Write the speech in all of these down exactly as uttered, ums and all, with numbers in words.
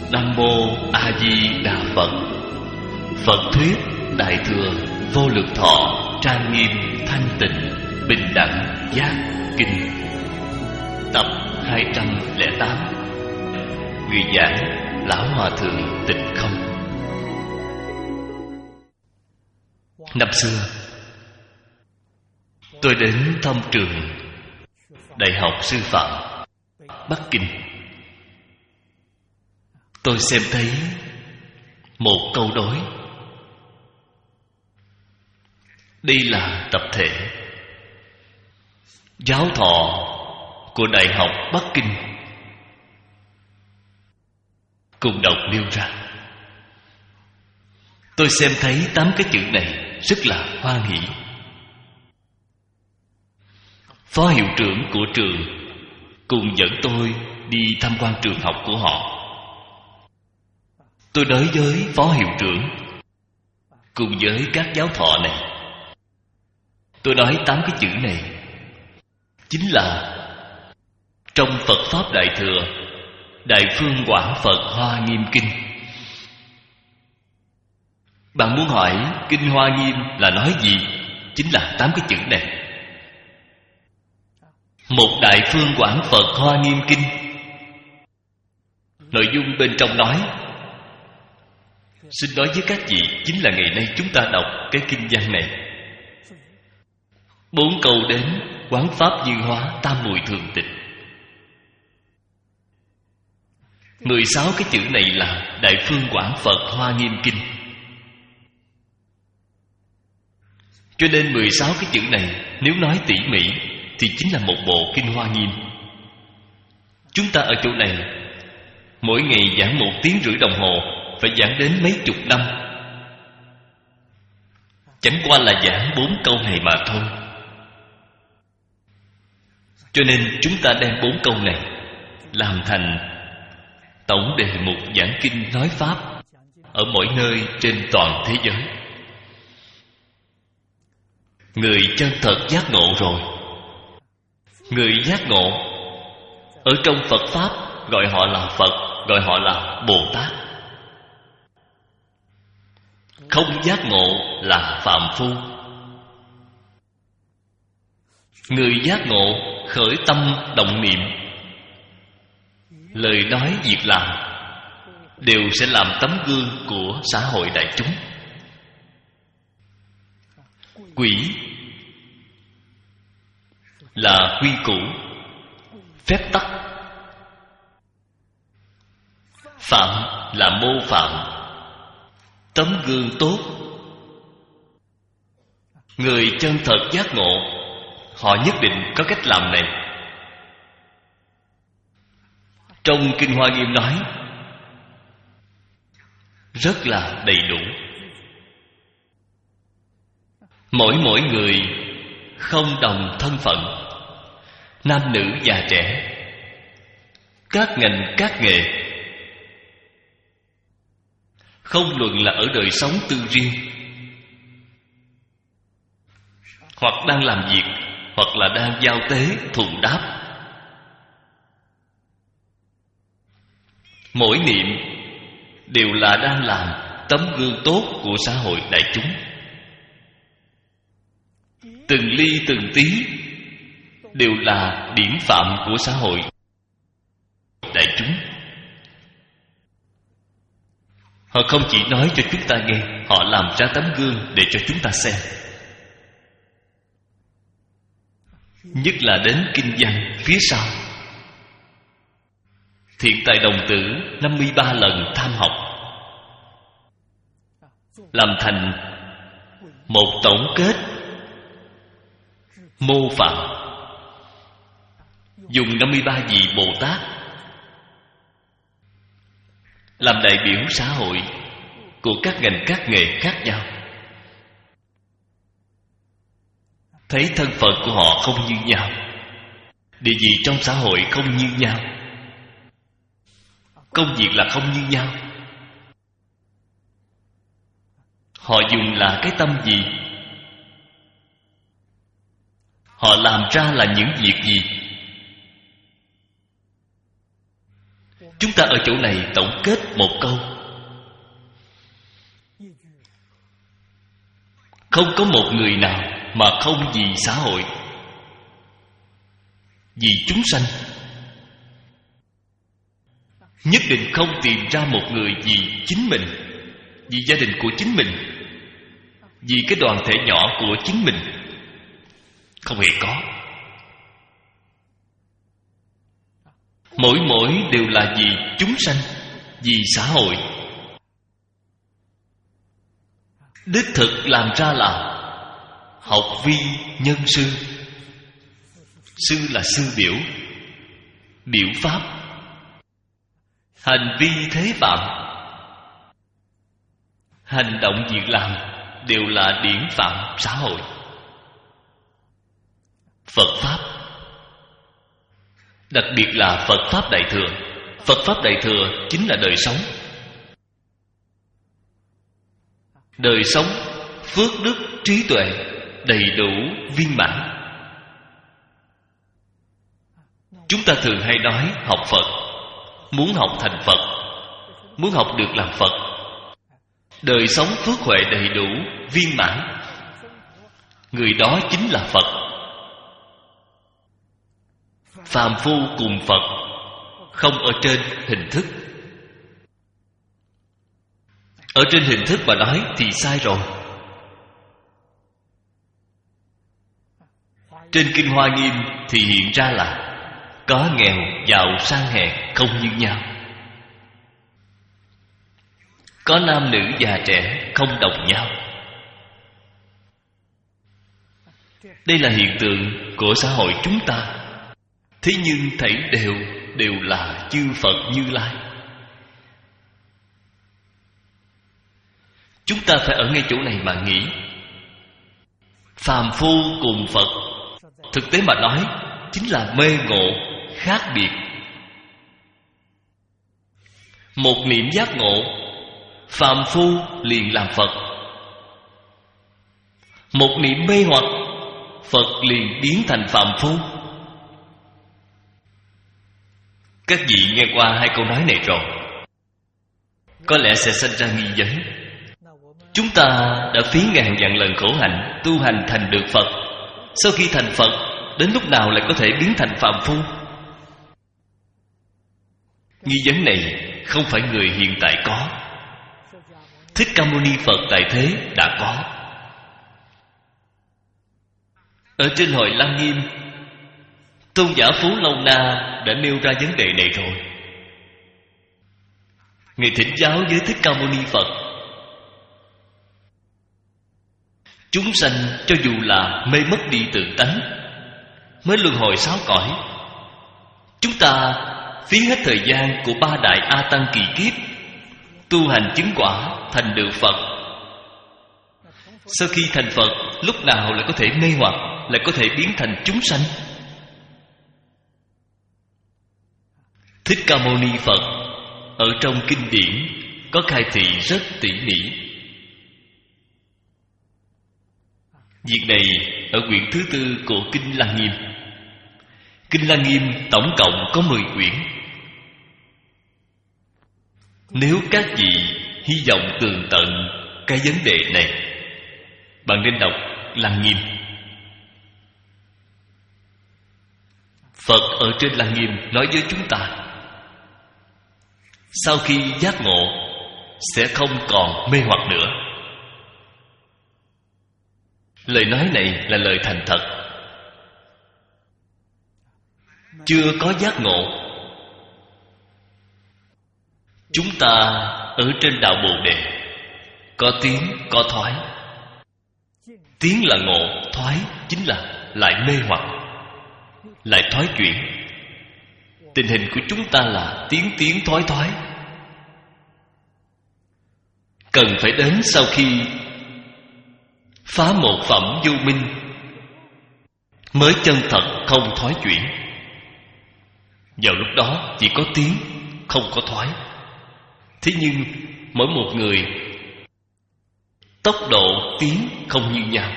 Nam Mô A Di Đà Phật. Phật thuyết Đại thừa Vô Lượng Thọ trang nghiêm thanh tịnh bình đẳng giác kinh. Tập hai trăm lẻ tám. Người giảng Lão Hòa Thượng Tịnh Không. Năm xưa tôi đến thăm trường Đại học Sư phạm Bắc Kinh. Tôi xem thấy một câu đối. Đây là tập thể giáo thọ của Đại học Bắc Kinh cùng đọc nêu ra. Tôi xem thấy tám cái chữ này rất là hoan hỷ. Phó hiệu trưởng của trường cùng dẫn tôi đi tham quan trường học của họ. Tôi nói với phó hiệu trưởng cùng với các giáo thọ này, tôi nói tám cái chữ này chính là trong Phật Pháp Đại Thừa Đại Phương Quảng Phật Hoa Nghiêm Kinh. Bạn muốn hỏi Kinh Hoa Nghiêm là nói gì? Chính là tám cái chữ này. Một Đại Phương Quảng Phật Hoa Nghiêm Kinh. Nội dung bên trong nói, xin nói với các vị, chính là ngày nay chúng ta đọc cái kinh văn này. Bốn câu đến quán pháp như hóa, tam muội thường tịch. Mười sáu cái chữ này là Đại Phương Quảng Phật Hoa Nghiêm Kinh. Cho nên mười sáu cái chữ này nếu nói tỉ mỉ thì chính là một bộ Kinh Hoa Nghiêm. Chúng ta ở chỗ này mỗi ngày giảng một tiếng rưỡi đồng hồ, phải giảng đến mấy chục năm. Chẳng qua là giảng bốn câu này mà thôi. Cho nên chúng ta đem bốn câu này làm thành tổng đề mục giảng kinh nói pháp ở mỗi nơi trên toàn thế giới. Người chân thật giác ngộ rồi, người giác ngộ ở trong Phật Pháp gọi họ là Phật, gọi họ là Bồ Tát. Không giác ngộ là phàm phu. Người giác ngộ khởi tâm động niệm, lời nói việc làm đều sẽ làm tấm gương của xã hội đại chúng. Quỷ là quy củ, phép tắc. Phạm là mô phạm, tấm gương tốt. Người chân thật giác ngộ, họ nhất định có cách làm này. Trong Kinh Hoa Nghiêm nói rất là đầy đủ. Mỗi mỗi người không đồng thân phận, nam nữ già trẻ, các ngành các nghề, không luận là ở đời sống tư riêng, hoặc đang làm việc, hoặc là đang giao tế thù đáp, mỗi niệm đều là đang làm tấm gương tốt của xã hội đại chúng. Từng ly từng tí đều là điển phạm của xã hội đại chúng. Họ không chỉ nói cho chúng ta nghe, họ làm ra tấm gương để cho chúng ta xem. Nhất là đến kinh văn phía sau, Thiện Tài Đồng Tử năm mươi ba lần tham học, làm thành một tổng kết mô phạm, dùng năm mươi ba vị Bồ Tát làm đại biểu xã hội của các ngành các nghề khác nhau. Thấy thân phận của họ không như nhau, địa vị trong xã hội không như nhau, công việc là không như nhau. Họ dùng là cái tâm gì? Họ làm ra là những việc gì? Chúng ta ở chỗ này tổng kết một câu: không có một người nào mà không vì xã hội, vì chúng sanh. Nhất định không tìm ra một người vì chính mình, vì gia đình của chính mình, vì cái đoàn thể nhỏ của chính mình. Không hề có. Mỗi mỗi đều là vì chúng sanh, vì xã hội. Đích thực làm ra là học vi nhân sư. Sư là sư biểu, biểu pháp. Hành vi thế phạm, hành động việc làm đều là điển phạm xã hội. Phật Pháp, đặc biệt là Phật Pháp Đại Thừa. Phật Pháp Đại Thừa chính là đời sống. Đời sống, phước đức, trí tuệ đầy đủ viên mãn. Chúng ta thường hay nói học Phật, muốn học thành Phật, muốn học được làm Phật. Đời sống phước huệ đầy đủ viên mãn, người đó chính là Phật. Phàm phu cùng Phật không ở trên hình thức. Ở trên hình thức mà nói thì sai rồi. Trên Kinh Hoa Nghiêm thì hiện ra là có nghèo, giàu, sang hèn không như nhau, có nam nữ già trẻ không đồng nhau. Đây là hiện tượng của xã hội chúng ta. Thế nhưng thảy đều đều là chư Phật Như Lai. Chúng ta phải ở ngay chỗ này mà nghĩ. Phàm phu cùng Phật, thực tế mà nói chính là mê ngộ khác biệt. Một niệm giác ngộ, phàm phu liền làm Phật. Một niệm mê hoặc, Phật liền biến thành phàm phu. Các vị nghe qua hai câu nói này rồi, có lẽ sẽ sinh ra nghi vấn. Chúng ta đã phí ngàn vạn lần khổ hạnh tu hành thành được Phật, sau khi thành Phật, đến lúc nào lại có thể biến thành phàm phu? Nghi vấn này không phải người hiện tại có. Thích Ca Mâu Ni Phật tại thế đã có. Ở trên Hội Lăng Nghiêm, Tôn giả Phú Lâu Na đã nêu ra vấn đề này rồi. Ngài thỉnh giáo với Thích Ca Mâu Ni Phật: chúng sanh cho dù là mê mất đi tự tánh, mới luân hồi sáu cõi, chúng ta phí hết thời gian của ba đại A Tăng kỳ kiếp tu hành chứng quả thành được Phật. Sau khi thành Phật, lúc nào lại có thể mê hoặc, lại có thể biến thành chúng sanh? Thích Ca Mâu Ni Phật ở trong kinh điển có khai thị rất tỉ mỉ. Việc này ở quyển thứ tư của Kinh Lăng Nghiêm. Kinh Lăng Nghiêm tổng cộng có mười quyển. Nếu các vị hy vọng tường tận cái vấn đề này, bạn nên đọc Lăng Nghiêm. Phật ở trên Lăng Nghiêm nói với chúng ta, sau khi giác ngộ sẽ không còn mê hoặc nữa. Lời nói này là lời thành thật. Chưa có giác ngộ, chúng ta ở trên đạo Bồ Đề có tiến có thoái. Tiến là ngộ, thoái chính là lại mê hoặc, lại thoái chuyển. Tình hình của chúng ta là tiến tiến thoái thoái. Cần phải đến sau khi phá một phẩm vô minh mới chân thật không thoái chuyển. Vào lúc đó chỉ có tiến, không có thoái. Thế nhưng mỗi một người tốc độ tiến không như nhau.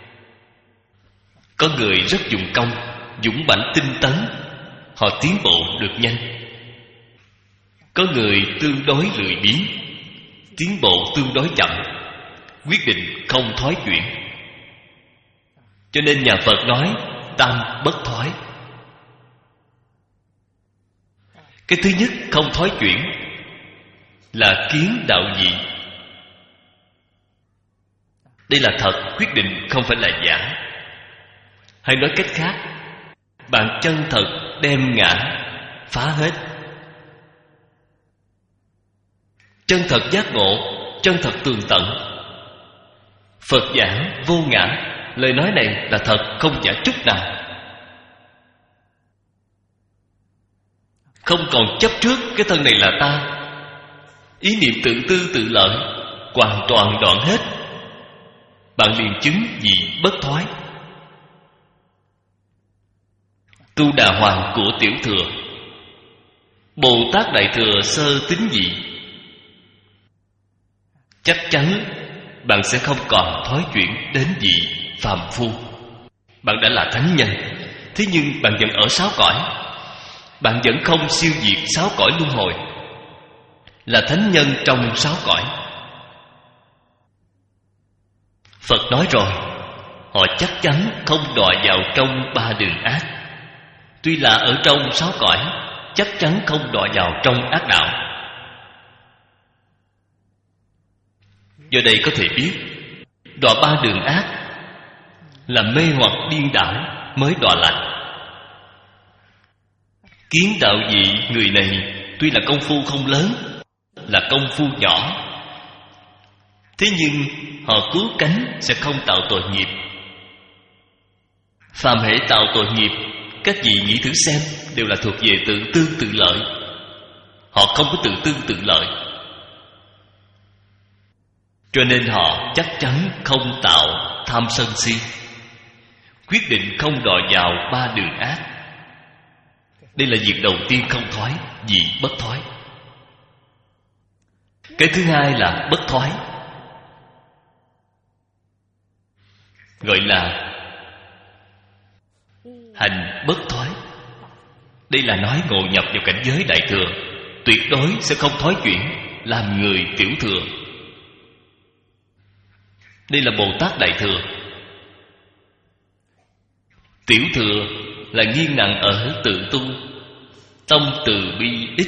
Có người rất dùng công, dũng mãnh tinh tấn, họ tiến bộ được nhanh. Có người tương đối lười biếng, tiến bộ tương đối chậm, quyết định không thoái chuyển. Cho nên nhà Phật nói tam bất thoái. Cái thứ nhất không thoái chuyển là kiến đạo dị. Đây là thật, quyết định không phải là giả. Hay nói cách khác, bạn chân thật đem ngã phá hết. Chân thật giác ngộ, chân thật tường tận. Phật giảng vô ngã, lời nói này là thật, không giả chút nào. Không còn chấp trước cái thân này là ta. Ý niệm tự tư tự lợi hoàn toàn đoạn hết. Bạn liền chứng vị bất thoái. Tu Đà Hoàng của Tiểu Thừa, Bồ Tát Đại Thừa sơ tín vị, chắc chắn bạn sẽ không còn thoái chuyển đến vị phàm phu. Bạn đã là thánh nhân, thế nhưng bạn vẫn ở sáu cõi. Bạn vẫn không siêu diệt sáu cõi luân hồi, là thánh nhân trong sáu cõi. Phật nói rồi, họ chắc chắn không đọa vào trong ba đường ác. Tuy là ở trong sáu cõi, chắc chắn không đọa vào trong ác đạo. Do đây có thể biết, đọa ba đường ác là mê hoặc điên đảo mới đọa lạc. Kiến đạo dị người này tuy là công phu không lớn, là công phu nhỏ, thế nhưng họ cứu cánh sẽ không tạo tội nghiệp. Phàm hễ tạo tội nghiệp, các vị nghĩ thử xem, đều là thuộc về tự tư tự lợi. Họ không có tự tư tự lợi, cho nên họ chắc chắn không tạo tham sân si, quyết định không đọa vào ba đường ác. Đây là việc đầu tiên không thoái, vì bất thoái. Cái thứ hai là bất thoái, gọi là hành bất thoái. Đây là nói ngộ nhập vào cảnh giới Đại Thừa, tuyệt đối sẽ không thoái chuyển làm người Tiểu Thừa. Đây là Bồ Tát Đại Thừa. Tiểu Thừa là nghiêng nặng ở tự tu, tâm từ bi ích,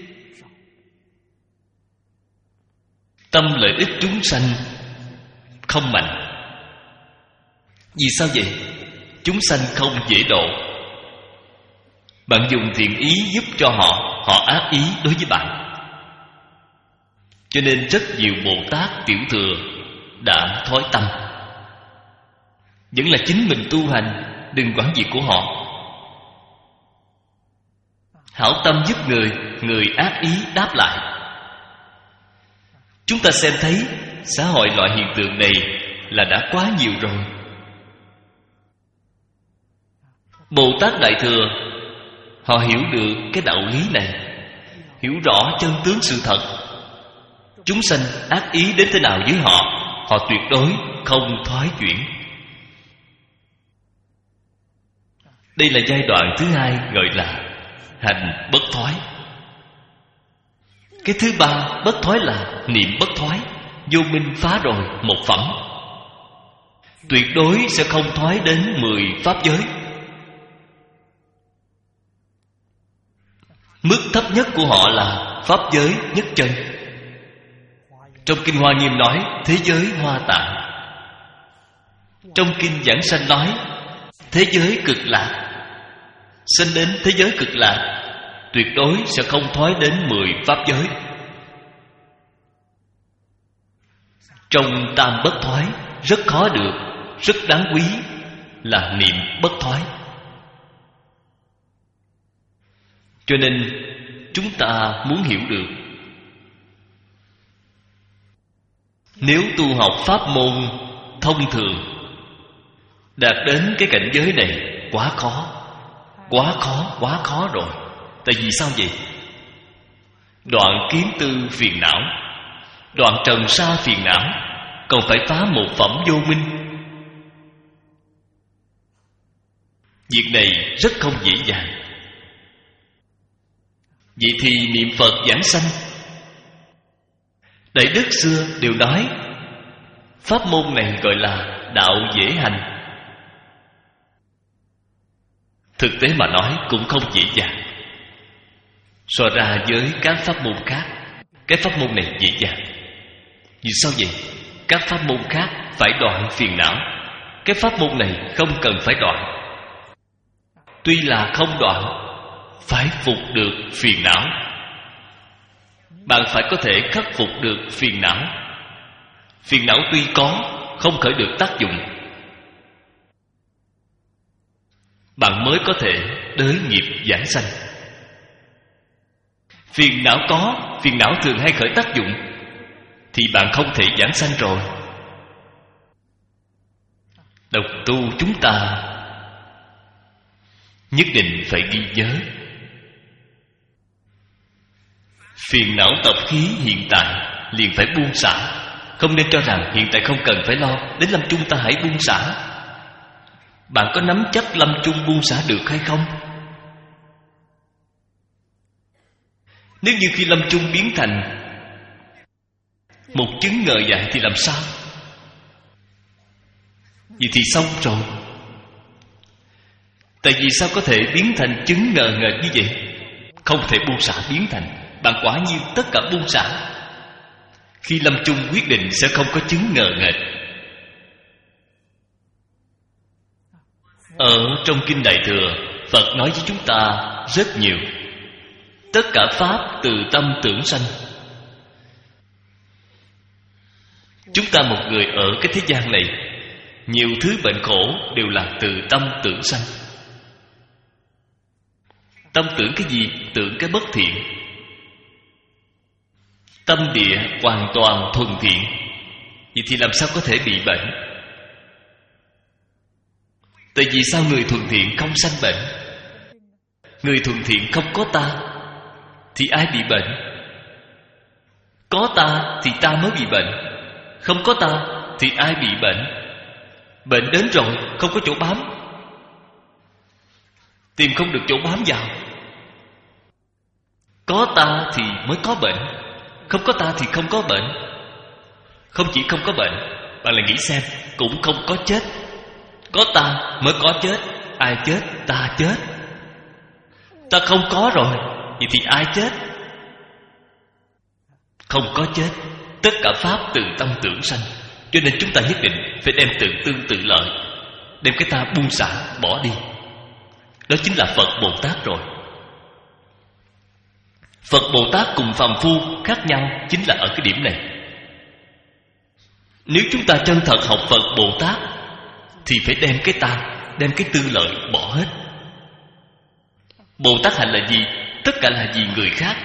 tâm lợi ích chúng sanh không mạnh. Vì sao vậy? Chúng sanh không dễ độ. Bạn dùng thiện ý giúp cho họ, họ ác ý đối với bạn. Cho nên rất nhiều Bồ Tát Tiểu Thừa đã thói tâm. Vẫn là chính mình tu hành, đừng quản việc của họ. Hảo tâm giúp người, người ác ý đáp lại. Chúng ta xem thấy xã hội loại hiện tượng này là đã quá nhiều rồi. Bồ Tát Đại Thừa họ hiểu được cái đạo lý này, hiểu rõ chân tướng sự thật. Chúng sanh ác ý đến thế nào với họ, họ tuyệt đối không thoái chuyển. Đây là giai đoạn thứ hai, gọi là hành bất thoái. Cái thứ ba bất thoái là niệm bất thoái. Vô minh phá rồi một phẩm, tuyệt đối sẽ không thoái đến mười pháp giới. Mức thấp nhất của họ là pháp giới nhất chân. Trong Kinh Hoa Nghiêm nói thế giới hoa tạng. Trong Kinh Giảng Sanh nói thế giới cực lạc. Sinh đến thế giới cực lạc, tuyệt đối sẽ không thoái đến mười pháp giới. Trong tam bất thoái rất khó được, rất đáng quý là niệm bất thoái. Cho nên chúng ta muốn hiểu được, nếu tu học pháp môn thông thường đạt đến cái cảnh giới này quá khó, quá khó, quá khó rồi. Tại vì sao vậy? Đoạn kiến tư phiền não, đoạn trần sa phiền não, còn phải phá một phẩm vô minh. Việc này rất không dễ dàng. Vậy thì niệm Phật giảng sanh. Đại đức xưa đều nói pháp môn này gọi là đạo dễ hành. Thực tế mà nói cũng không dễ dàng. So ra với các pháp môn khác, cái pháp môn này dễ dàng. Vì sao vậy? Các pháp môn khác phải đoạn phiền não, cái pháp môn này không cần phải đoạn. Tuy là không đoạn, phải phục được phiền não. Bạn phải có thể khắc phục được phiền não. Phiền não tuy có, không khởi được tác dụng, bạn mới có thể đới nghiệp giảng sanh. Phiền não có, phiền não thường hay khởi tác dụng, thì bạn không thể giảng sanh rồi. Độc tu chúng ta nhất định phải ghi nhớ, phiền não tập khí hiện tại liền phải buông xả. Không nên cho rằng hiện tại không cần phải lo, đến lâm chung ta hãy buông xả. Bạn có nắm chắc lâm chung buông xả được hay không? Nếu như khi lâm chung biến thành một chứng ngờ dại thì làm sao? Vậy thì xong rồi. Tại vì sao có thể biến thành chứng ngờ nghệch như vậy? Không thể buông xả biến thành. Bạn quả nhiên tất cả buông xả. Khi lâm chung quyết định sẽ không có chứng ngờ nghệch. Ở trong Kinh Đại Thừa, Phật nói với chúng ta rất nhiều. Tất cả pháp từ tâm tưởng sanh. Chúng ta một người ở cái thế gian này, nhiều thứ bệnh khổ đều là từ tâm tưởng sanh. Tâm tưởng cái gì? Tưởng cái bất thiện. Tâm địa hoàn toàn thuần thiện, vậy thì làm sao có thể bị bệnh? Tại vì sao người thuần thiện không sanh bệnh? Người thuần thiện không có ta thì ai bị bệnh? Có ta thì ta mới bị bệnh. Không có ta thì ai bị bệnh? Bệnh đến rồi không có chỗ bám, tìm không được chỗ bám vào. Có ta thì mới có bệnh, không có ta thì không có bệnh. Không chỉ không có bệnh, bạn lại nghĩ xem, cũng không có chết. Có ta mới có chết. Ai chết? Ta chết. Ta không có rồi, vậy thì ai chết? Không có chết. Tất cả pháp từ tâm tưởng sanh. Cho nên chúng ta nhất định phải đem tự tư tự lợi, đem cái ta buông xả, bỏ đi. Đó chính là Phật Bồ Tát rồi. Phật Bồ Tát cùng phàm phu khác nhau chính là ở cái điểm này. Nếu chúng ta chân thật học Phật Bồ Tát thì phải đem cái ta, đem cái tư lợi bỏ hết. Bồ Tát hành là gì? Tất cả là vì người khác,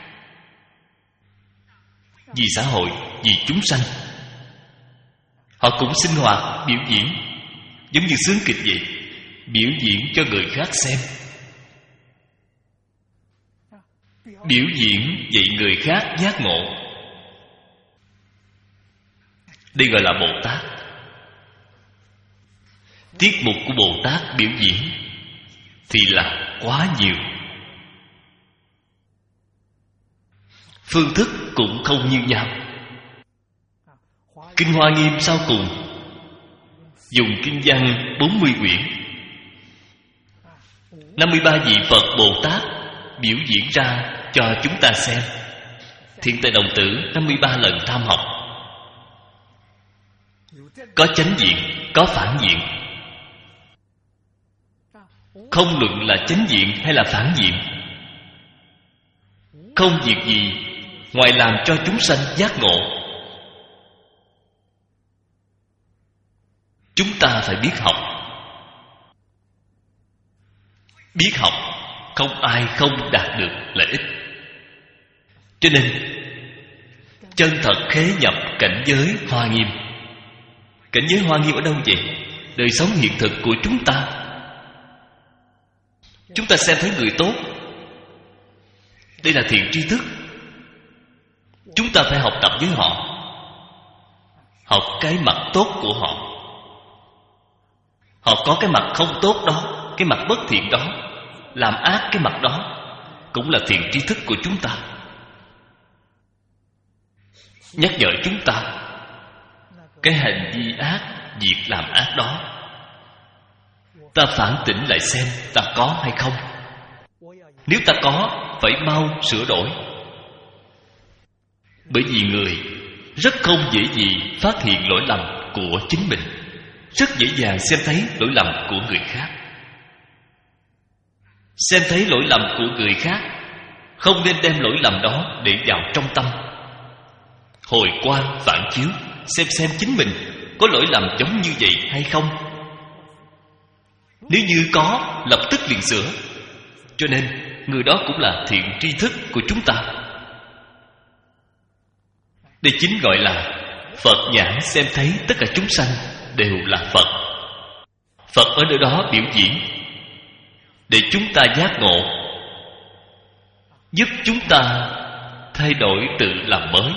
vì xã hội, vì chúng sanh. Họ cũng sinh hoạt, biểu diễn, giống như sướng kịch vậy, biểu diễn cho người khác xem, biểu diễn dạy người khác giác ngộ. Đây gọi là Bồ Tát. Tiết mục của Bồ Tát biểu diễn thì là quá nhiều, phương thức cũng không như nhau. Kinh Hoa Nghiêm sau cùng dùng kinh văn bốn mươi quyển, năm mươi ba vị Phật Bồ Tát biểu diễn ra cho chúng ta xem. Thiện Tài Đồng Tử năm mươi ba lần tham học, có chánh diện, có phản diện. Không luận là chánh diện hay là phản diện, không việc gì ngoài làm cho chúng sanh giác ngộ. Chúng ta phải biết học. Biết học, không ai không đạt được lợi ích. Cho nên chân thật khế nhập cảnh giới Hoa Nghiêm. Cảnh giới Hoa Nghiêm ở đâu vậy? Đời sống hiện thực của chúng ta. Chúng ta xem thấy người tốt, đây là thiện tri thức, chúng ta phải học tập với họ, học cái mặt tốt của họ. Họ có cái mặt không tốt đó, cái mặt bất thiện đó, làm ác cái mặt đó, cũng là thiện tri thức của chúng ta, nhắc nhở chúng ta cái hành vi ác, việc làm ác đó. Ta phản tỉnh lại xem ta có hay không. Nếu ta có, phải mau sửa đổi. Bởi vì người rất không dễ gì phát hiện lỗi lầm của chính mình, rất dễ dàng xem thấy lỗi lầm của người khác. Xem thấy lỗi lầm của người khác, không nên đem lỗi lầm đó để vào trong tâm. Hồi quan phản chiếu, xem xem chính mình có lỗi lầm giống như vậy hay không. Nếu như có, lập tức liền sửa. Cho nên người đó cũng là thiện tri thức của chúng ta. Đây chính gọi là Phật nhãn xem thấy tất cả chúng sanh đều là Phật. Phật ở nơi đó biểu diễn để chúng ta giác ngộ, giúp chúng ta thay đổi tự làm mới.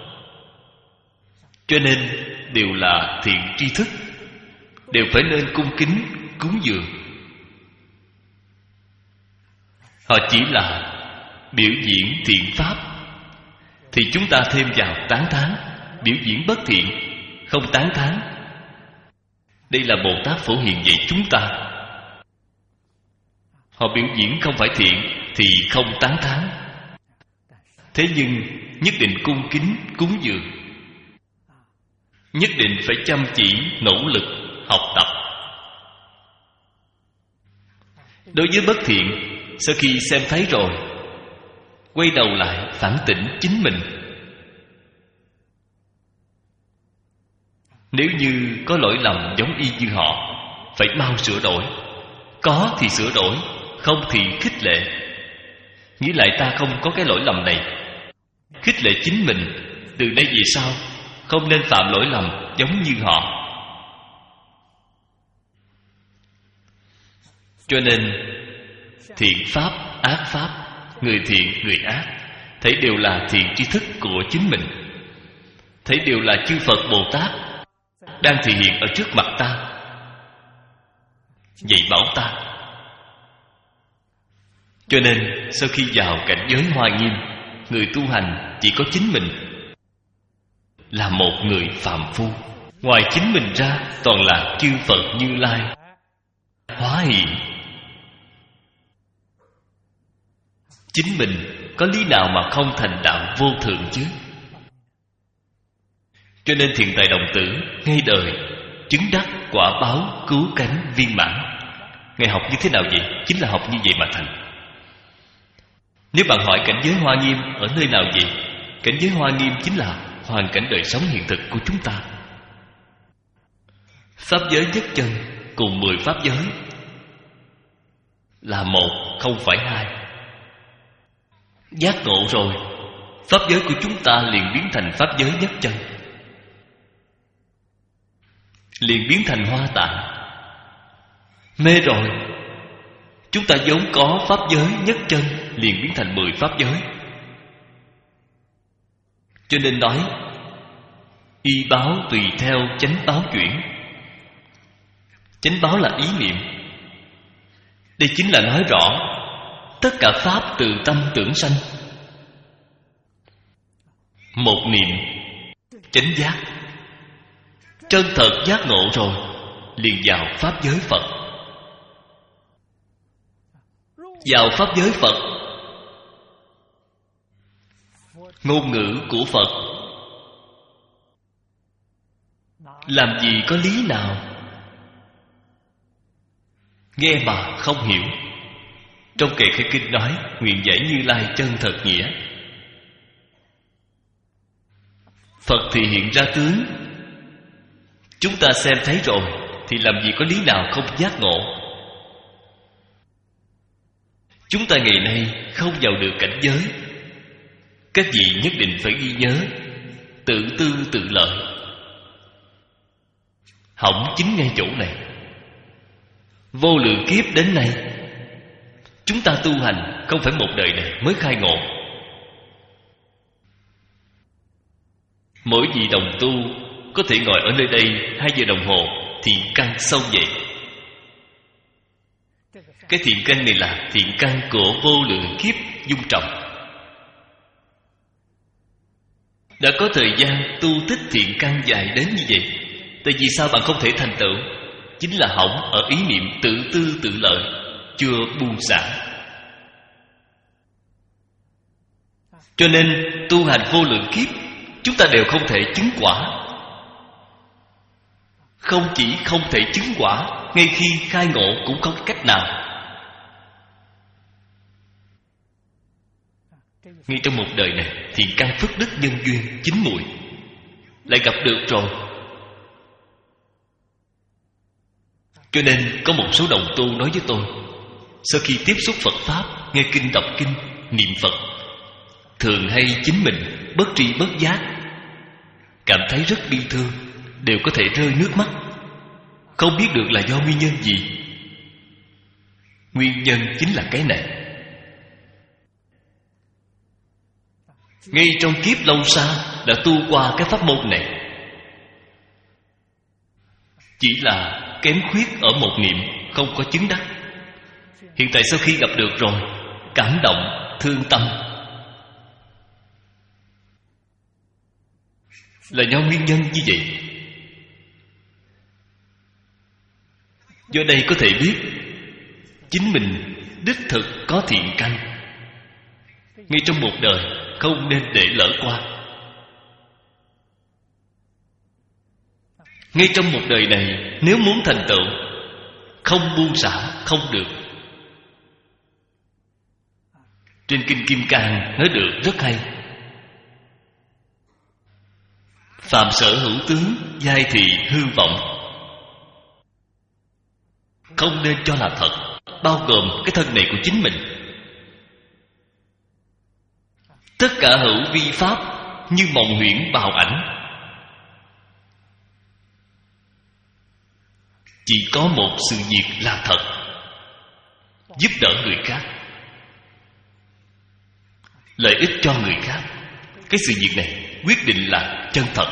Cho nên đều là thiện tri thức, đều phải nên cung kính cúng dường. Họ chỉ là biểu diễn thiện pháp, thì chúng ta thêm vào tán thán. Biểu diễn bất thiện, không tán thán. Đây là Bồ Tát Phổ Hiền dạy chúng ta. Họ biểu diễn không phải thiện thì không tán thán. Thế nhưng nhất định cung kính cúng dường, nhất định phải chăm chỉ nỗ lực học tập. Đối với bất thiện, sau khi xem thấy rồi, quay đầu lại phản tỉnh chính mình. Nếu như có lỗi lầm giống y như họ, phải mau sửa đổi. Có thì sửa đổi, không thì khích lệ. Nghĩ lại ta không có cái lỗi lầm này, khích lệ chính mình, từ đây về sau không nên phạm lỗi lầm giống như họ. Cho nên thiện pháp, ác pháp, người thiện, người ác, thấy đều là thiện tri thức của chính mình, thấy đều là chư Phật Bồ Tát đang thể hiện ở trước mặt ta, dạy bảo ta. Cho nên sau khi vào cảnh giới Hoa Nghiêm, người tu hành chỉ có chính mình là một người phàm phu. Ngoài chính mình ra, toàn là chư Phật Như Lai hóa hiện. Chính mình có lý nào mà không thành đạo vô thượng chứ? Cho nên Thiện Tài Đồng Tử ngay đời chứng đắc quả báo cứu cánh viên mãn. Ngài học như thế nào vậy? Chính là học như vậy mà thành. Nếu bạn hỏi cảnh giới Hoa Nghiêm ở nơi nào vậy? Cảnh giới Hoa Nghiêm chính là hoàn cảnh đời sống hiện thực của chúng ta. Pháp giới nhất chân cùng mười pháp giới là một, không phải hai. Giác ngộ rồi, pháp giới của chúng ta liền biến thành pháp giới nhất chân, liền biến thành Hoa Tạng. Mê rồi, chúng ta vốn có pháp giới nhất chân, liền biến thành mười pháp giới. Cho nên nói y báo tùy theo chánh báo chuyển. Chánh báo là ý niệm. Đây chính là nói rõ tất cả pháp từ tâm tưởng sanh. Một niệm chánh giác, chân thật giác ngộ rồi, liền vào pháp giới Phật. Vào pháp giới Phật, ngôn ngữ của Phật làm gì có lý nào nghe mà không hiểu. Trong Kệ Khai Kinh nói nguyện giải Như Lai chân thật nghĩa. Phật thì hiện ra tướng, chúng ta xem thấy rồi thì làm gì có lý nào không giác ngộ. Chúng ta ngày nay không vào được cảnh giới, các vị nhất định phải ghi nhớ tự tư tự lợi. Hỏng chính ngay chỗ này. Vô lượng kiếp đến nay, chúng ta tu hành không phải một đời này mới khai ngộ. Mỗi vị đồng tu có thể ngồi ở nơi đây hai giờ đồng hồ thiện căn sâu vậy. Cái thiện căn này là thiện căn của vô lượng kiếp dung trọng. Đã có thời gian tu tích thiện căn dài đến như vậy, tại vì sao bạn không thể thành tựu? Chính là hỏng ở ý niệm tự tư tự lợi, chưa buông xả. Cho nên tu hành vô lượng kiếp, chúng ta đều không thể chứng quả. Không chỉ không thể chứng quả, ngay khi khai ngộ cũng không có cách nào. Ngay trong một đời này, thiện căn phước đức nhân duyên chín mùi, lại gặp được rồi. Cho nên có một số đồng tu nói với tôi, sau khi tiếp xúc Phật Pháp, nghe kinh đọc kinh, niệm Phật, thường hay chính mình bất tri bất giác, cảm thấy rất bi thương, đều có thể rơi nước mắt. Không biết được là do nguyên nhân gì. Nguyên nhân chính là cái này. Ngay trong kiếp lâu xa đã tu qua cái pháp môn này, chỉ là kém khuyết ở một niệm, không có chứng đắc. Hiện tại sau khi gặp được rồi, cảm động, thương tâm, là do nguyên nhân như vậy. Do đây có thể biết chính mình đích thực có thiện căn, ngay trong một đời không nên để lỡ qua. Ngay trong một đời này, nếu muốn thành tựu, không buông xả không được. Trên Kinh Kim Cang nói được rất hay: phàm sở hữu tướng, giai thị hư vọng. Không nên cho là thật, bao gồm cái thân này của chính mình. Tất cả hữu vi pháp như mộng huyễn bào ảnh. Chỉ có một sự việc là thật, giúp đỡ người khác, lợi ích cho người khác. Cái sự việc này quyết định là chân thật.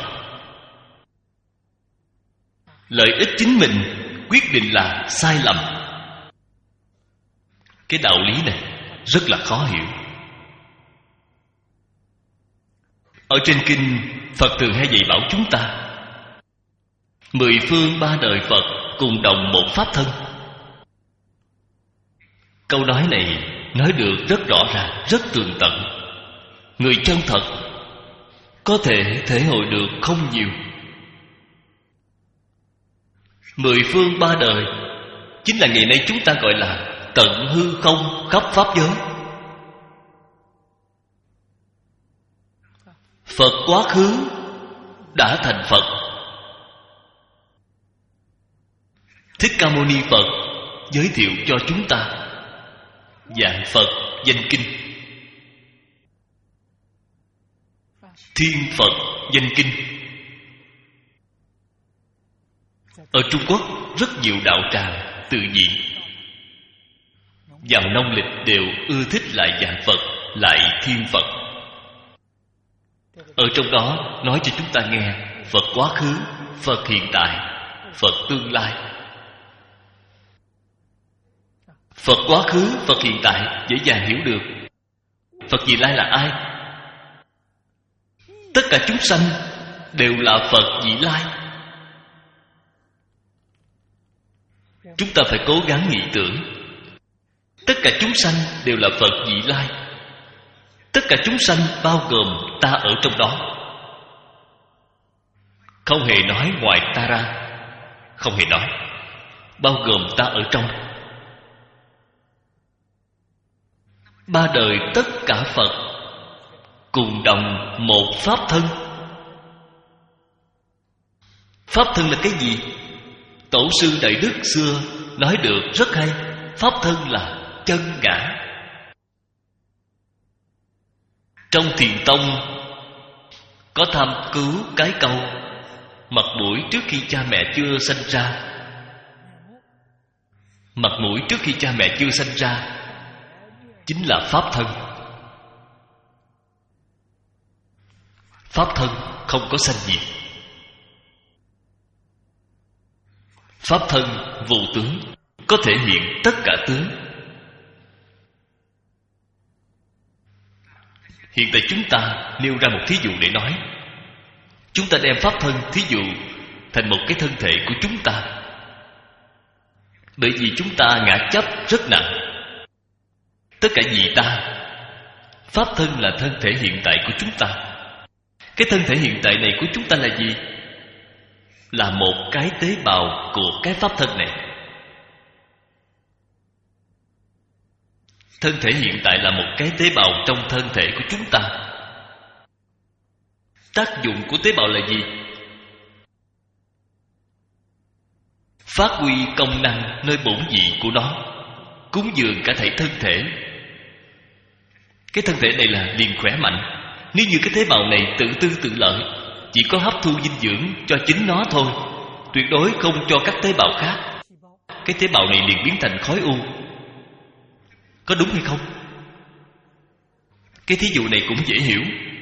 Lợi ích chính mình quyết định là sai lầm. Cái đạo lý này rất là khó hiểu. Ở trên kinh, Phật thường hay dạy bảo chúng ta, mười phương ba đời Phật cùng đồng một pháp thân. Câu nói này nói được rất rõ ràng, rất tường tận. Người chân thật có thể thể hội được không nhiều. Mười phương ba đời chính là ngày nay chúng ta gọi là tận hư không khắp pháp giới. Phật quá khứ đã thành Phật. Thích Ca Mâu Ni Phật giới thiệu cho chúng ta dạng Phật danh kinh, Thiên Phật danh kinh. Ở Trung Quốc rất nhiều đạo tràng tự viện, vào nông lịch đều ưa thích lại dạng Phật, lại Thiên Phật. Ở trong đó nói cho chúng ta nghe Phật quá khứ, Phật hiện tại, Phật tương lai. Phật quá khứ, Phật hiện tại dễ dàng hiểu được. Phật vị lai là ai? Tất cả chúng sanh đều là Phật vị lai. Chúng ta phải cố gắng nghĩ tưởng, tất cả chúng sanh đều là Phật vị lai. Tất cả chúng sanh bao gồm ta ở trong đó. Không hề nói ngoài ta ra, không hề nói, bao gồm ta ở trong. Ba đời tất cả Phật cùng đồng một pháp thân. Pháp thân là cái gì? Tổ sư Đại Đức xưa nói được rất hay. Pháp thân là chân ngã. Trong Thiền Tông có tham cứu cái câu mặt mũi trước khi cha mẹ chưa sanh ra. Mặt mũi trước khi cha mẹ chưa sanh ra chính là pháp thân. Pháp thân không có sanh diệt. Pháp thân vô tướng, có thể hiện tất cả tướng. Hiện tại chúng ta nêu ra một thí dụ để nói. Chúng ta đem pháp thân thí dụ thành một cái thân thể của chúng ta. Bởi vì chúng ta ngã chấp rất nặng. Tất cả vì ta. Pháp thân là thân thể hiện tại của chúng ta. Cái thân thể hiện tại này của chúng ta là gì? Là một cái tế bào của cái pháp thân này. Thân thể hiện tại là một cái tế bào trong thân thể của chúng ta. Tác dụng của tế bào là gì? Phát huy công năng nơi bổn vị của nó, cúng dường cả thể thân thể. Cái thân thể này là liền khỏe mạnh. Nếu như cái tế bào này tự tư tự lợi, chỉ có hấp thu dinh dưỡng cho chính nó thôi, tuyệt đối không cho các tế bào khác, cái tế bào này liền biến thành khối u. Có đúng hay không? Cái thí dụ này cũng dễ hiểu.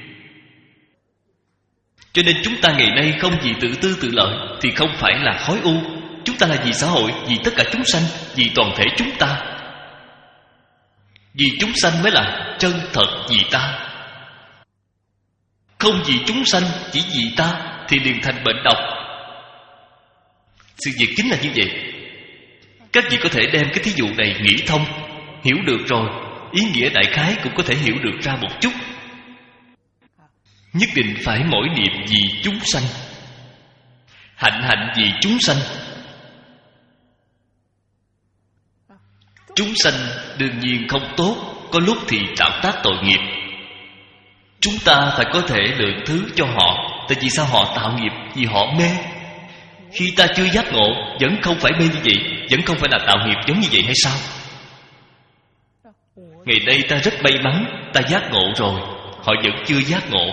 Cho nên chúng ta ngày nay không vì tự tư tự lợi thì không phải là khối u. Chúng ta là vì xã hội, vì tất cả chúng sanh, vì toàn thể chúng ta. Vì chúng sanh mới là chân thật vì ta. Không vì chúng sanh, chỉ vì ta thì liền thành bệnh độc. Sự việc chính là như vậy. Các vị có thể đem cái thí dụ này nghĩ thông, hiểu được rồi, ý nghĩa đại khái cũng có thể hiểu được ra một chút. Nhất định phải mỗi niệm vì chúng sanh, hạnh hạnh vì chúng sanh. Chúng sanh đương nhiên không tốt, có lúc thì tạo tác tội nghiệp. Chúng ta phải có thể lượng thứ cho họ. Tại vì sao họ tạo nghiệp? Vì họ mê. Khi ta chưa giác ngộ, vẫn không phải mê như vậy, vẫn không phải là tạo nghiệp giống như vậy hay sao? Ngày đây ta rất may mắn, ta giác ngộ rồi, họ vẫn chưa giác ngộ.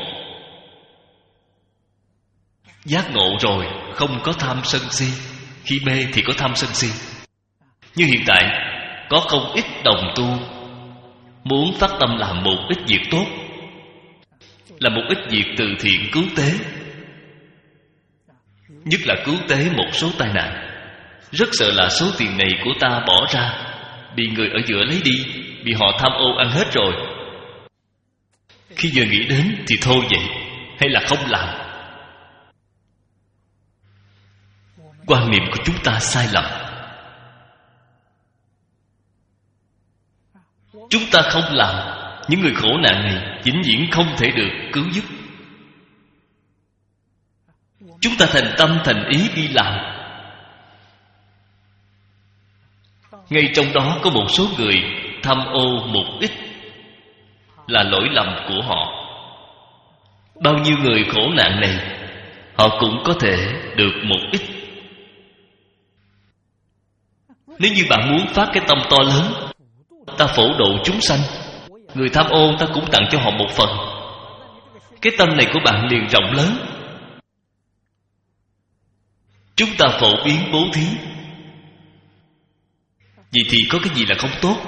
Giác ngộ rồi, không có tham sân si. Khi mê thì có tham sân si. Như hiện tại, có không ít đồng tu muốn phát tâm làm một ít việc tốt, làm một ít việc từ thiện cứu tế, nhất là cứu tế một số tai nạn. Rất sợ là số tiền này của ta bỏ ra bị người ở giữa lấy đi, bị họ tham ô ăn hết rồi. Khi vừa nghĩ đến thì thôi vậy, hay là không làm. Quan niệm của chúng ta sai lầm. Chúng ta không làm, những người khổ nạn này vĩnh viễn không thể được cứu giúp. Chúng ta thành tâm thành ý đi làm. Ngay trong đó có một số người tham ô một ít, là lỗi lầm của họ. Bao nhiêu người khổ nạn này, họ cũng có thể được một ít. Nếu như bạn muốn phát cái tâm to lớn, ta phổ độ chúng sanh, người tham ô ta cũng tặng cho họ một phần, cái tâm này của bạn liền rộng lớn. Chúng ta phổ biến bố thí, vậy thì có cái gì là không tốt?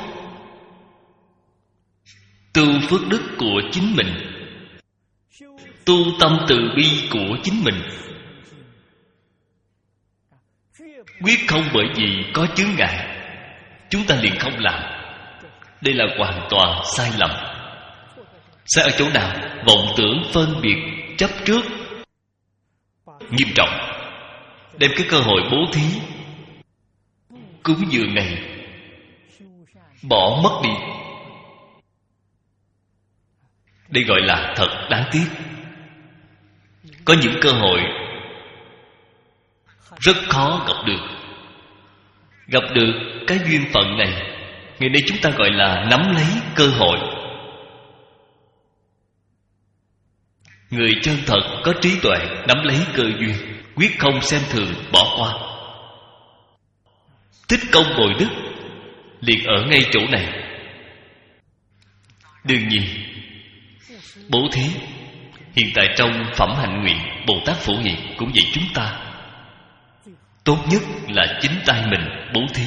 Tu phước đức của chính mình, tu tâm từ bi của chính mình, quyết không bởi vì có chướng ngại chúng ta liền không làm. Đây là hoàn toàn sai lầm. Sai ở chỗ nào? Vọng tưởng phân biệt chấp trước nghiêm trọng, đem cái cơ hội bố thí cúng dường này bỏ mất đi. Đây gọi là thật đáng tiếc. Có những cơ hội rất khó gặp được. Gặp được cái duyên phận này, ngày nay chúng ta gọi là nắm lấy cơ hội. Người chân thật có trí tuệ nắm lấy cơ duyên, quyết không xem thường bỏ qua. Tích công bồi đức liền ở ngay chỗ này. Đương nhiên bố thí, hiện tại trong phẩm hạnh nguyện Bồ Tát Phổ Hiền cũng vậy. Chúng ta tốt nhất là chính tay mình bố thí.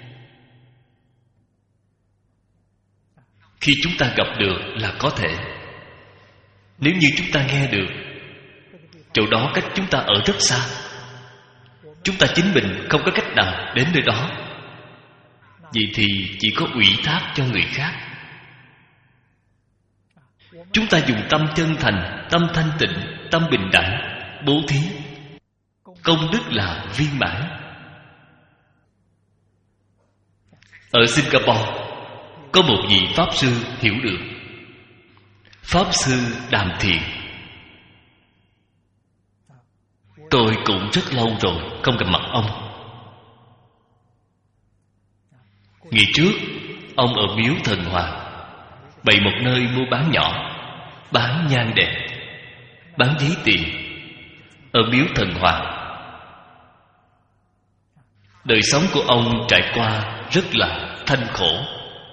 Khi chúng ta gặp được là có thể. Nếu như chúng ta nghe được, chỗ đó cách chúng ta ở rất xa, chúng ta chính mình không có cách nào đến nơi đó, vậy thì chỉ có ủy thác cho người khác. Chúng ta dùng tâm chân thành, tâm thanh tịnh, tâm bình đẳng bố thí, công đức là viên mãn. Ở Singapore có một vị Pháp Sư hiểu được. Pháp Sư Đàm Thiện. Tôi cũng rất lâu rồi không gặp mặt ông. Ngày trước ông ở miếu Thần Hoàng bày một nơi mua bán nhỏ, bán nhang đèn, bán giấy tiền ở miếu Thần Hoàng. Đời sống của ông trải qua rất là thanh khổ.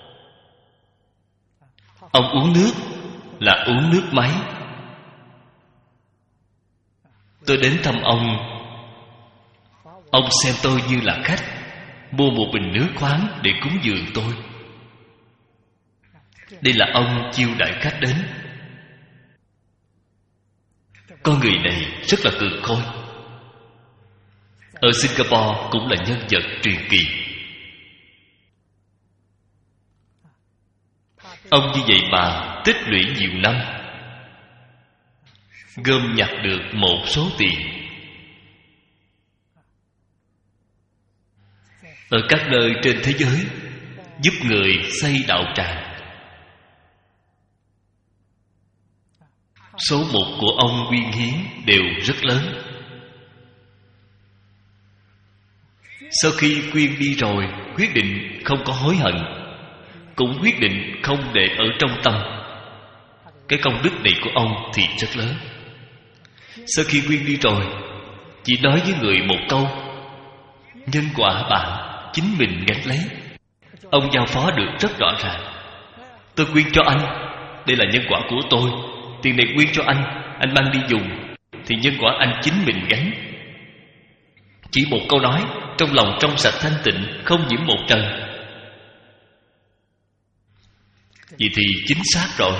Ông uống nước là uống nước máy. Tôi đến thăm ông, ông xem tôi như là khách, mua một bình nước khoáng để cúng dường tôi. Đây là ông chiêu đãi khách đến. Con người này rất là cường khôi. Ở Singapore cũng là nhân vật truyền kỳ. Ông như vậy mà tích lũy nhiều năm, gom nhặt được một số tiền. Ở các nơi trên thế giới giúp người xây đạo tràng. Số mục của ông quyên hiến đều rất lớn. Sau khi quyên đi rồi, quyết định không có hối hận, cũng quyết định không để ở trong tâm. Cái công đức này của ông thì rất lớn. Sau khi quyên đi rồi, chỉ nói với người một câu: nhân quả bạn chính mình gánh lấy. Ông giao phó được rất rõ ràng. Tôi quyên cho anh, đây là nhân quả của tôi. Tiền này quyên cho anh, anh mang đi dùng, thì nhân quả anh chính mình gánh. Chỉ một câu nói, trong lòng trong sạch thanh tịnh, không nhiễm một trần. Vậy thì chính xác rồi.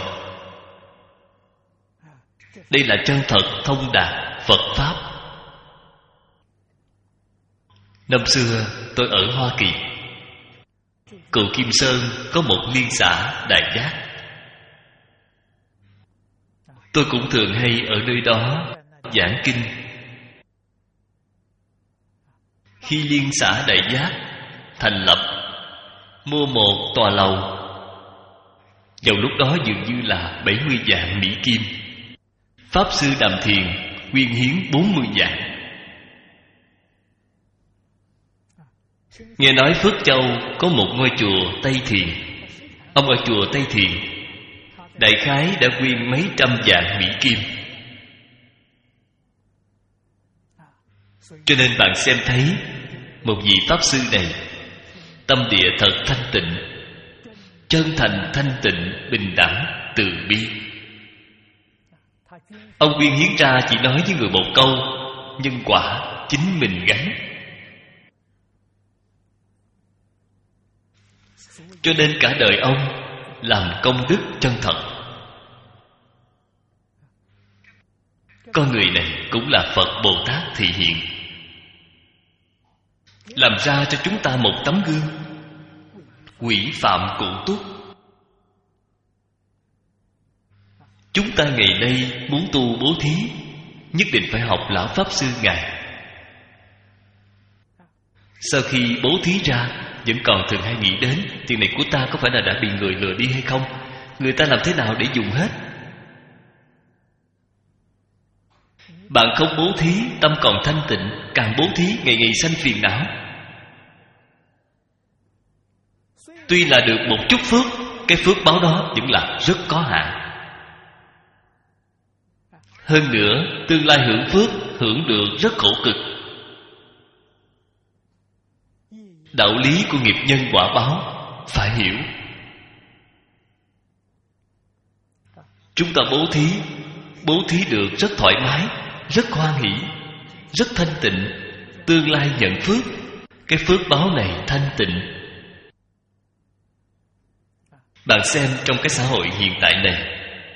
Đây là chân thật thông đạt Phật Pháp. Năm xưa tôi ở Hoa Kỳ, Cựu Kim Sơn có một liên xã Đại Giác. Tôi cũng thường hay ở nơi đó giảng kinh. Khi liên xã Đại Giác thành lập, mua một tòa lầu, vào lúc đó dường như là bảy mươi vạn Mỹ Kim. Pháp Sư Đàm Thiền quyên hiến bốn mươi vạn. Nghe nói Phước Châu có một ngôi chùa Tây Thiền. Ông ở chùa Tây Thiền đại khái đã quyên mấy trăm vạn Mỹ Kim. Cho nên bạn xem thấy một vị Pháp Sư này tâm địa thật thanh tịnh, chân thành thanh tịnh, bình đẳng, từ bi. Ông quyên hiến ra chỉ nói với người một câu: nhân quả chính mình gánh. Cho nên cả đời ông làm công đức chân thật. Con người này cũng là Phật Bồ Tát thị hiện, làm ra cho chúng ta một tấm gương. Quỷ phạm cụ túc. Chúng ta ngày nay muốn tu bố thí, nhất định phải học Lão Pháp Sư Ngài. Sau khi bố thí ra, vẫn còn thường hay nghĩ đến tiền này của ta có phải là đã bị người lừa đi hay không? Người ta làm thế nào để dùng hết? Bạn không bố thí, tâm còn thanh tịnh, càng bố thí ngày ngày sanh phiền não. Tuy là được một chút phước, cái phước báo đó vẫn là rất có hạn. Hơn nữa, tương lai hưởng phước, hưởng được rất khổ cực. Đạo lý của nghiệp nhân quả báo phải hiểu. Chúng ta bố thí, bố thí được rất thoải mái, rất hoan hỷ, rất thanh tịnh. Tương lai nhận phước, cái phước báo này thanh tịnh. Bạn xem trong cái xã hội hiện tại này,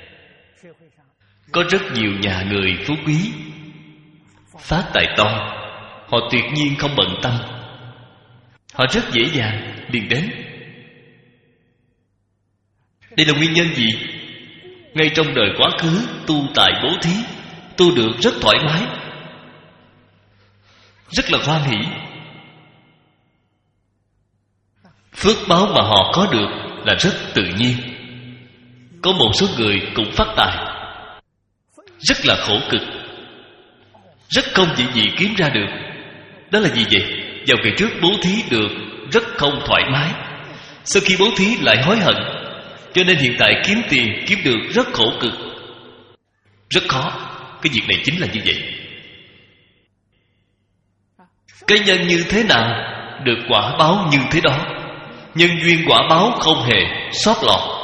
có rất nhiều nhà người phú quý, phát tài to, họ tuyệt nhiên không bận tâm. Họ rất dễ dàng liền đến. Đây là nguyên nhân gì? ngay trong đời quá khứ tu tài bố thí, tu được rất thoải mái, rất là hoan hỷ. Phước báo mà họ có được là rất tự nhiên. Có một số người cũng phát tài, rất là khổ cực, rất không dễ gì kiếm ra được. Đó là gì vậy? Vào kỳ trước bố thí được rất không thoải mái, sau khi bố thí lại hối hận, cho nên hiện tại kiếm tiền kiếm được rất khổ cực, rất khó. Cái việc này chính là như vậy. Cái nhân như thế nào, được quả báo như thế đó. Nhân duyên quả báo không hề sót lọt.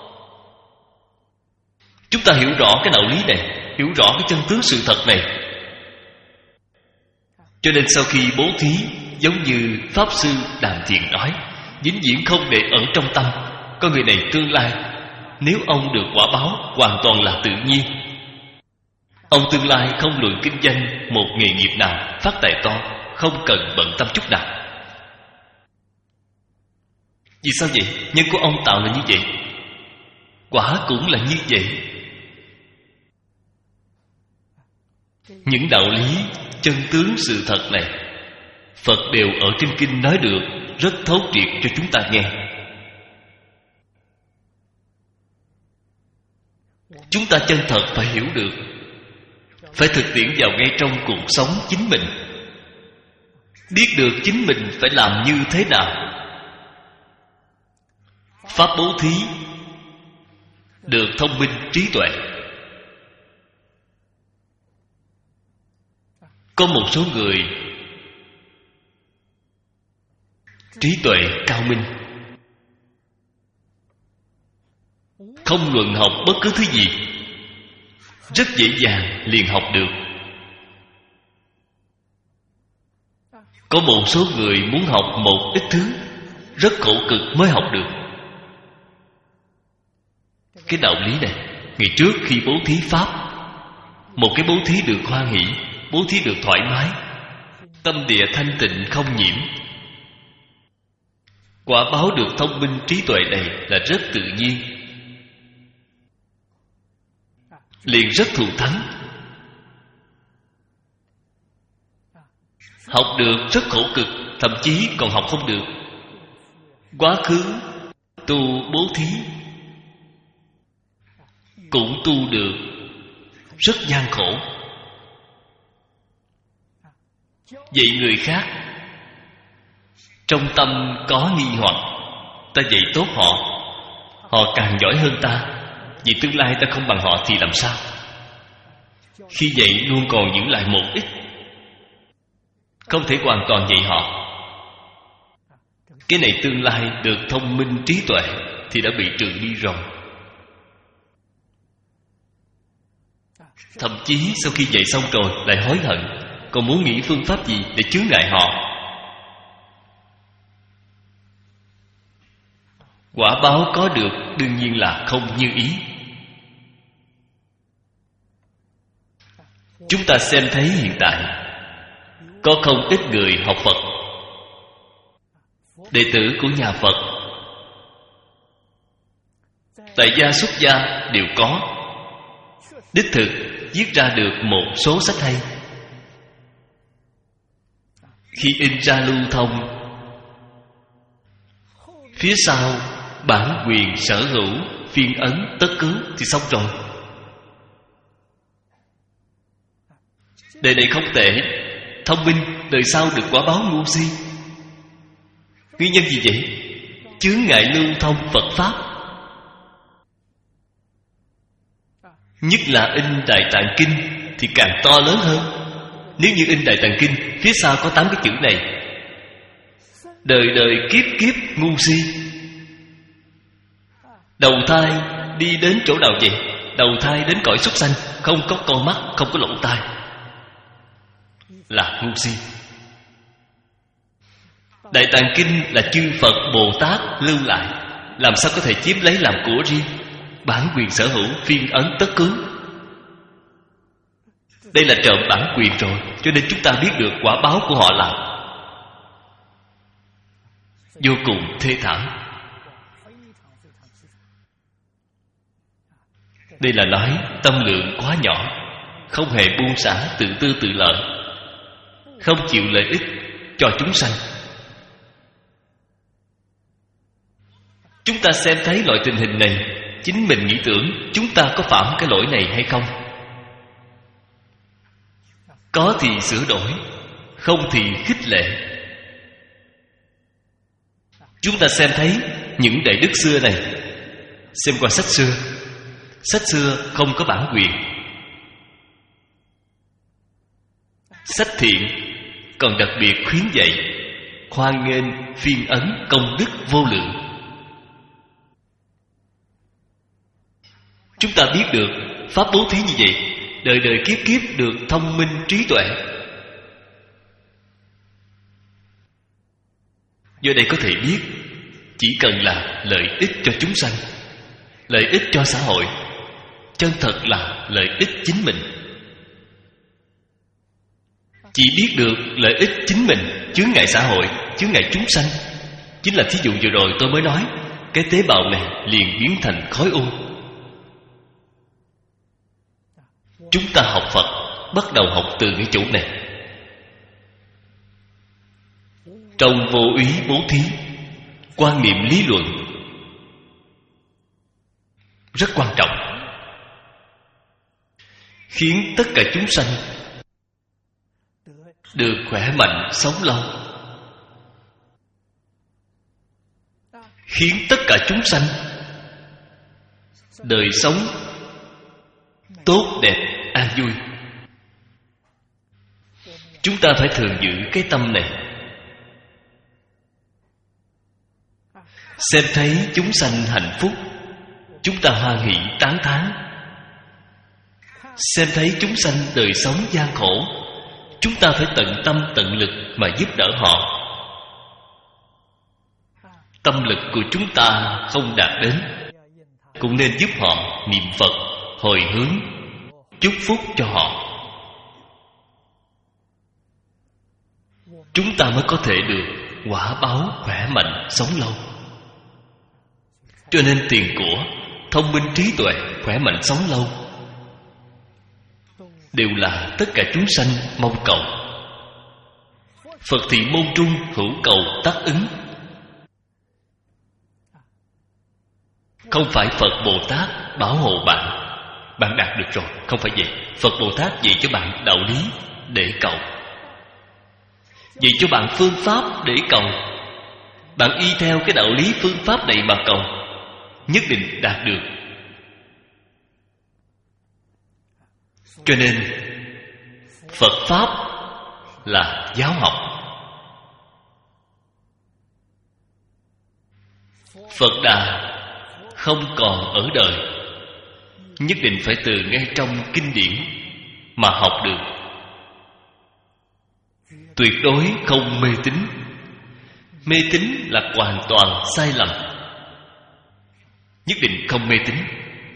Chúng ta hiểu rõ cái đạo lý này, hiểu rõ cái chân tướng sự thật này, cho nên sau khi bố thí, giống như Pháp Sư Đàm Thiền nói, vĩnh viễn không để ở trong tâm. Con người này tương lai, nếu ông được quả báo, hoàn toàn là tự nhiên. Ông tương lai không luận kinh doanh một nghề nghiệp nào, phát tài to, không cần bận tâm chút nào. Vì sao vậy? Nhân của ông tạo là như vậy, quả cũng là như vậy. Những đạo lý chân tướng sự thật này, Phật đều ở trên kinh nói được rất thấu triệt cho chúng ta nghe. Chúng ta chân thật phải hiểu được, phải thực tiễn vào ngay trong cuộc sống chính mình, biết được chính mình phải làm như thế nào. Pháp bố thí được thông minh trí tuệ. Có một số người trí tuệ cao minh, không luận học bất cứ thứ gì, rất dễ dàng liền học được. Có một số người muốn học một ít thứ, rất khổ cực mới học được. Cái đạo lý này, ngày trước khi bố thí Pháp, một cái bố thí được hoan hỷ, bố thí được thoải mái, tâm địa thanh tịnh không nhiễm, quả báo được thông minh trí tuệ này là rất tự nhiên, liền rất thù thắng. Học được rất khổ cực, thậm chí còn học không được. Quá khứ tu bố thí cũng tu được rất gian khổ. Vậy người khác trong tâm có nghi hoặc, ta dạy tốt họ, họ càng giỏi hơn ta, vì tương lai ta không bằng họ thì làm sao? Khi dạy luôn còn giữ lại một ít, không thể hoàn toàn dạy họ. Cái này tương lai được thông minh trí tuệ thì đã bị trừ đi rồi. Thậm chí sau khi dạy xong rồi lại hối hận, còn muốn nghĩ phương pháp gì để chướng ngại họ. Quả báo có được đương nhiên là không như ý. Chúng ta xem thấy hiện tại có không ít người học Phật, đệ tử của nhà Phật, tại gia xuất gia đều có, đích thực viết ra được một số sách hay. Khi in ra lưu thông, phía sau bản quyền sở hữu, phiên ấn tất cứ thì xong rồi. Đời này không tệ, thông minh, đời sau được quả báo ngu si. Nguyên nhân gì vậy? Chướng ngại lưu thông Phật Pháp. Nhất là in Đại Tạng Kinh thì càng to lớn hơn. Nếu như in Đại Tạng Kinh, phía sau có tám cái chữ này: đời đời kiếp kiếp ngu si. Đầu thai đi đến chỗ nào vậy? Đầu thai đến cõi súc sanh, không có con mắt, không có lỗ tai, là ngu si. Đại Tạng Kinh là chư Phật Bồ Tát lưu lại, làm sao có thể chiếm lấy làm của riêng? Bản quyền sở hữu, phiên ấn tất cứ. Đây là trộm bản quyền rồi, cho nên chúng ta biết được quả báo của họ là vô cùng thê thảm. Đây là nói tâm lượng quá nhỏ, không hề buông xả tự tư tự lợi, không chịu lợi ích cho chúng sanh. Chúng ta xem thấy loại tình hình này, chính mình nghĩ tưởng chúng ta có phạm cái lỗi này hay không. Có thì sửa đổi, không thì khích lệ. Chúng ta xem thấy những đại đức xưa này, xem qua sách xưa. Sách xưa không có bản quyền. Sách thiện còn đặc biệt khuyến dạy, hoan nghênh phiên ấn công đức vô lượng. Chúng ta biết được pháp bố thí như vậy, đời đời kiếp kiếp được thông minh trí tuệ. Do đây có thể biết, chỉ cần là lợi ích cho chúng sanh, lợi ích cho xã hội, chân thật là lợi ích chính mình. Chỉ biết được lợi ích chính mình, chướng ngại xã hội, chướng ngại chúng sanh. Chính là thí dụ vừa rồi tôi mới nói, cái tế bào này liền biến thành khối u. Chúng ta học Phật bắt đầu học từ cái chỗ này. Trong vô úy bố thí, quan niệm lý luận rất quan trọng, khiến tất cả chúng sanh được khỏe mạnh sống lâu, khiến tất cả chúng sanh đời sống tốt đẹp an vui. Chúng ta phải thường giữ cái tâm này. Xem thấy chúng sanh hạnh phúc, chúng ta hoan hỷ tán thán. Xem thấy chúng sanh đời sống gian khổ, chúng ta phải tận tâm tận lực mà giúp đỡ họ. Tâm lực của chúng ta không đạt đến, cũng nên giúp họ niệm Phật, hồi hướng, chúc phúc cho họ. Chúng ta mới có thể được quả báo khỏe mạnh sống lâu. Cho nên tiền của, thông minh trí tuệ, khỏe mạnh sống lâu đều là tất cả chúng sanh mong cầu. Phật thị môn trung hữu cầu tác ứng. Không phải Phật Bồ Tát bảo hộ bạn, bạn đạt được rồi, không phải vậy. Phật Bồ Tát dạy cho bạn đạo lý để cầu, dạy cho bạn phương pháp để cầu. Bạn y theo cái đạo lý phương pháp này mà cầu, nhất định đạt được. Cho nên Phật Pháp là giáo học. Phật Đà không còn ở đời, nhất định phải từ ngay trong kinh điển mà học được. Tuyệt đối không mê tín. Mê tín là hoàn toàn sai lầm. Nhất định không mê tín.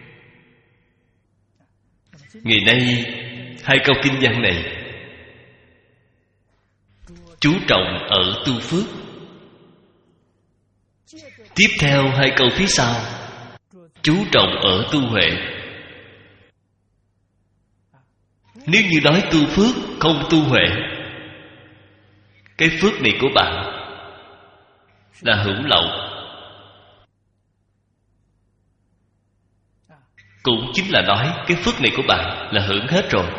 Ngày nay hai câu kinh văn này chú trọng ở tu phước. Tiếp theo hai câu phía sau chú trọng ở tu huệ. Nếu như nói tu phước không tu huệ, cái phước này của bạn là hữu lậu, cũng chính là nói cái phước này của bạn là hưởng hết rồi.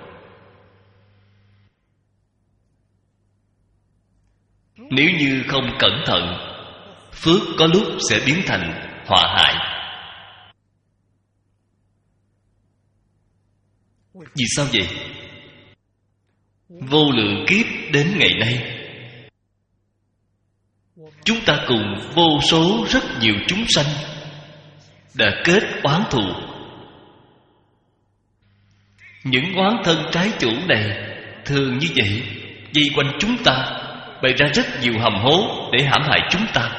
Nếu như không cẩn thận, phước có lúc sẽ biến thành họa hại. Vì sao vậy? Vô lượng kiếp đến ngày nay, chúng ta cùng vô số rất nhiều chúng sanh đã kết oán thù. Những oán thân trái chủ này thường như vậy vây quanh chúng ta, bày ra rất nhiều hầm hố để hãm hại chúng ta.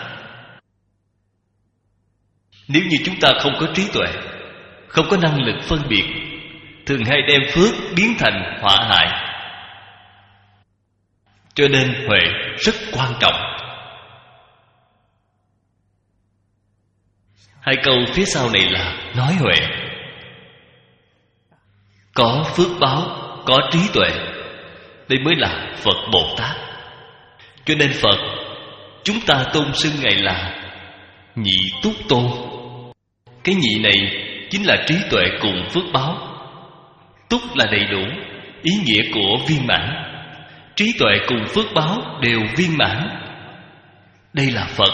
Nếu như chúng ta không có trí tuệ, không có năng lực phân biệt, thường hay đem phước biến thành họa hại. Cho nên huệ rất quan trọng. Hai câu phía sau này là nói huệ. có phước báo, có trí tuệ. Đây mới là Phật Bồ Tát. Cho nên Phật, chúng ta tôn xưng Ngài là Nhị Túc Tôn. Cái nhị này chính là trí tuệ cùng phước báo. Túc là đầy đủ, ý nghĩa của viên mãn. Trí tuệ cùng phước báo đều viên mãn. Đây là Phật.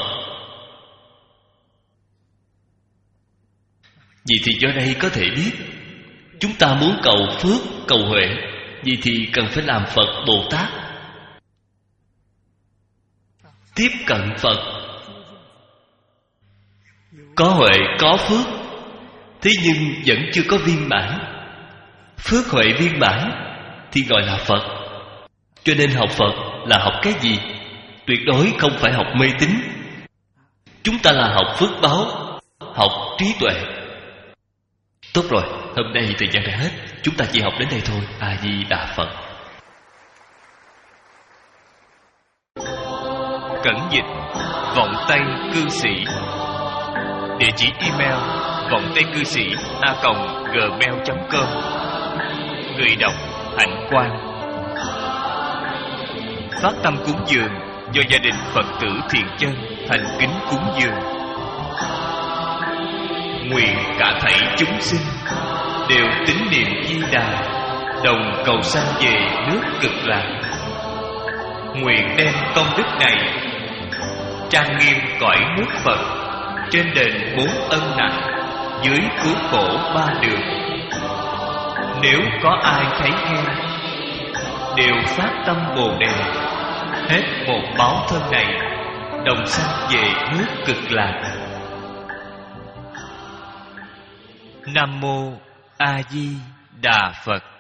Vì thì do đây có thể biết, chúng ta muốn cầu phước, cầu huệ, vì thì cần phải làm Phật Bồ Tát. Tiếp cận Phật, có huệ, có phước, thế nhưng vẫn chưa có viên mãn. Phước huệ viên mãn thì gọi là Phật. Cho nên học Phật là học cái gì? Tuyệt đối không phải học mê tín. Chúng ta là học phước báo, học trí tuệ. Tốt rồi, hôm nay thời gian đã hết, chúng ta chỉ học đến đây thôi. A Di Đà Phật. Cẩn dịch Vọng Tây Cư Sĩ. Địa chỉ email vọng tây cư sĩ a còng gmail chấm com. Người đọc Hạnh Quang. Phát tâm cúng dường do gia đình Phật tử Thiện Chân thành kính cúng dường. Nguyện cả thảy chúng sinh đều tín niệm Di Đà, đồng cầu sanh về nước Cực Lạc. Nguyện đem công đức này trang nghiêm cõi nước Phật, trên đền bốn ân nặng, dưới cứu khổ ba đường. Nếu có ai thấy nghe, đều phát tâm Bồ Đề, hết một báo thân này, đồng sanh về nước Cực Lạc. Nam Mô A Di Đà Phật.